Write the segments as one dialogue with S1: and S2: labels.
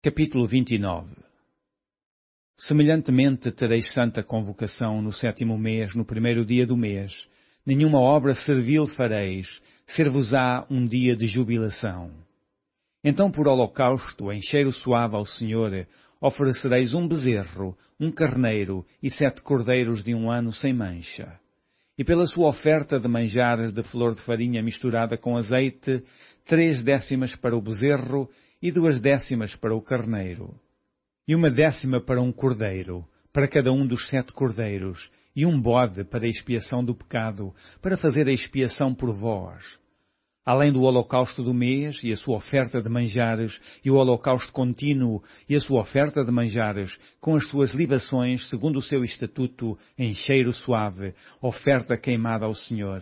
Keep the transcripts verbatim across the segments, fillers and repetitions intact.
S1: Capítulo vinte e nove. Semelhantemente tereis santa convocação no sétimo mês, no primeiro dia do mês. Nenhuma obra servil fareis, ser-vos-á um dia de jubilação. Então por holocausto, em cheiro suave ao Senhor, oferecereis um bezerro, um carneiro e sete cordeiros de um ano sem mancha. E pela sua oferta de manjares de flor de farinha misturada com azeite, três décimas para o bezerro e duas décimas para o carneiro. E uma décima para um cordeiro, para cada um dos sete cordeiros, e um bode para a expiação do pecado, para fazer a expiação por vós. Além do holocausto do mês e a sua oferta de manjares, e o holocausto contínuo e a sua oferta de manjares, com as suas libações, segundo o seu estatuto, em cheiro suave, oferta queimada ao Senhor.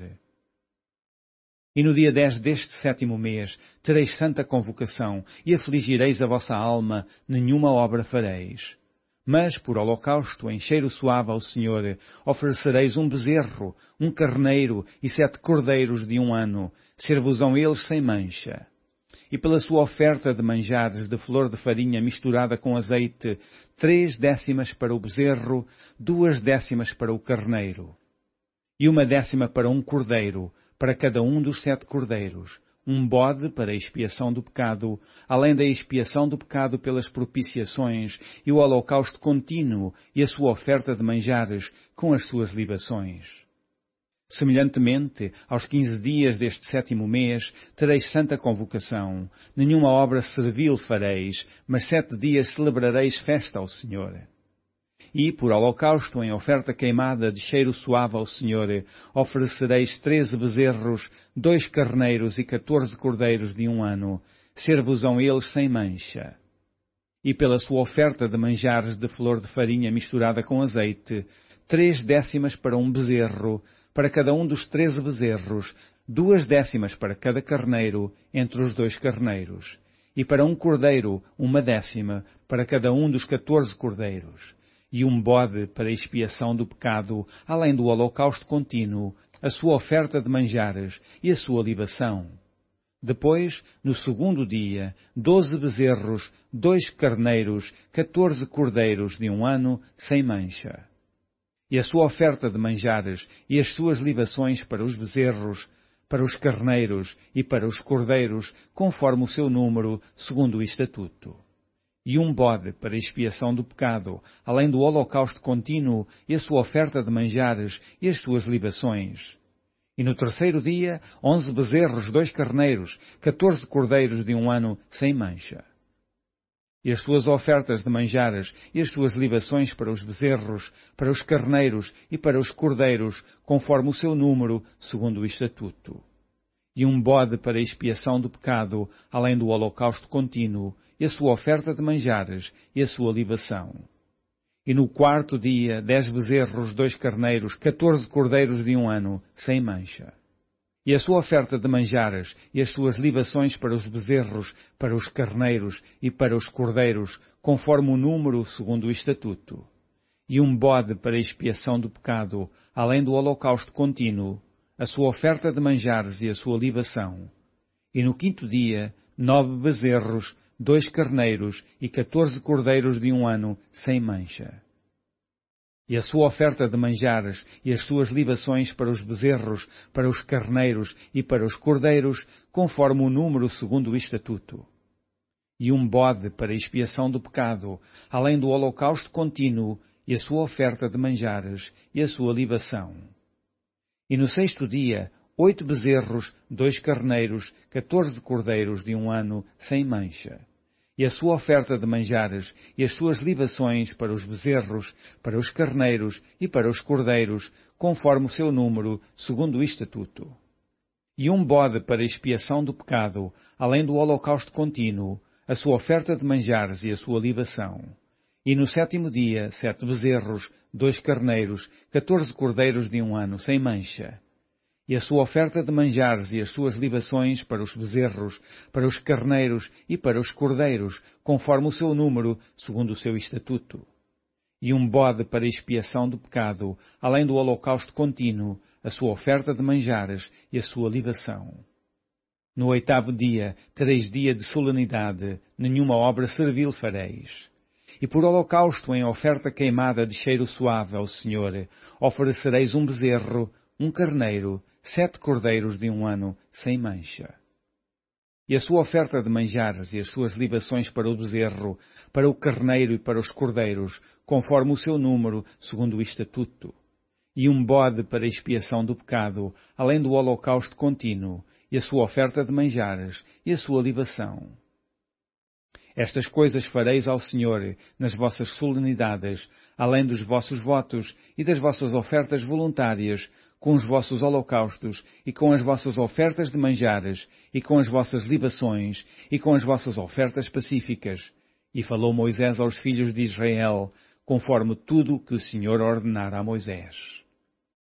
S1: E no dia dez deste sétimo mês tereis santa convocação, e afligireis a vossa alma, nenhuma obra fareis. Mas, por holocausto, em cheiro suave ao Senhor, oferecereis um bezerro, um carneiro e sete cordeiros de um ano, ser-vos-ão eles sem mancha. E pela sua oferta de manjares de flor de farinha misturada com azeite, três décimas para o bezerro, duas décimas para o carneiro. E uma décima para um cordeiro, para cada um dos sete cordeiros, um bode para a expiação do pecado, além da expiação do pecado pelas propiciações, e o holocausto contínuo e a sua oferta de manjares com as suas libações. Semelhantemente, aos quinze dias deste sétimo mês, tereis santa convocação. Nenhuma obra servil fareis, mas sete dias celebrareis festa ao Senhor. E, por holocausto em oferta queimada de cheiro suave ao Senhor, oferecereis treze bezerros, dois carneiros e quatorze cordeiros de um ano, ser-vos-ão eles sem mancha. E pela sua oferta de manjares de flor de farinha misturada com azeite, três décimas para um bezerro, para cada um dos treze bezerros, duas décimas para cada carneiro, entre os dois carneiros, e para um cordeiro, uma décima, para cada um dos quatorze cordeiros. E um bode para a expiação do pecado, além do holocausto contínuo, a sua oferta de manjares e a sua libação. Depois, no segundo dia, doze bezerros, dois carneiros, quatorze cordeiros de um ano, sem mancha. E a sua oferta de manjares e as suas libações para os bezerros, para os carneiros e para os cordeiros, conforme o seu número, segundo o estatuto. E um bode para a expiação do pecado, além do holocausto contínuo e a sua oferta de manjares e as suas libações. E no terceiro dia, onze bezerros, dois carneiros, quatorze cordeiros de um ano, sem mancha. E as suas ofertas de manjares e as suas libações para os bezerros, para os carneiros e para os cordeiros, conforme o seu número, segundo o estatuto. E um bode para a expiação do pecado, além do holocausto contínuo, e a sua oferta de manjares e a sua libação. E no quarto dia, dez bezerros, dois carneiros, quatorze cordeiros de um ano, sem mancha. E a sua oferta de manjares e as suas libações para os bezerros, para os carneiros e para os cordeiros, conforme o número, segundo o estatuto. E um bode para a expiação do pecado, além do holocausto contínuo, a sua oferta de manjares e a sua libação. E no quinto dia, nove bezerros, dois carneiros e quatorze cordeiros de um ano, sem mancha. E a sua oferta de manjares e as suas libações para os bezerros, para os carneiros e para os cordeiros, conforme o número segundo o estatuto. E um bode para a expiação do pecado, além do holocausto contínuo e a sua oferta de manjares e a sua libação. E no sexto dia, oito bezerros, dois carneiros, quatorze cordeiros de um ano, sem mancha. E a sua oferta de manjares e as suas libações para os bezerros, para os carneiros e para os cordeiros, conforme o seu número, segundo o estatuto. E um bode para a expiação do pecado, além do holocausto contínuo, a sua oferta de manjares e a sua libação. E no sétimo dia, sete bezerros, dois carneiros, quatorze cordeiros de um ano, sem mancha. E a sua oferta de manjares e as suas libações para os bezerros, para os carneiros e para os cordeiros, conforme o seu número, segundo o seu estatuto. E um bode para a expiação do pecado, além do holocausto contínuo, a sua oferta de manjares e a sua libação. No oitavo dia tereis dia de solenidade, nenhuma obra servil fareis. E por holocausto em oferta queimada de cheiro suave ao Senhor, oferecereis um bezerro, um carneiro, sete cordeiros de um ano, sem mancha. E a sua oferta de manjares e as suas libações para o bezerro, para o carneiro e para os cordeiros, conforme o seu número, segundo o estatuto. E um bode para expiação do pecado, além do holocausto contínuo, e a sua oferta de manjares e a sua libação. Estas coisas fareis ao Senhor nas vossas solenidades, além dos vossos votos e das vossas ofertas voluntárias, com os vossos holocaustos e com as vossas ofertas de manjares e com as vossas libações e com as vossas ofertas pacíficas. E falou Moisés aos filhos de Israel, conforme tudo que o Senhor ordenara a Moisés.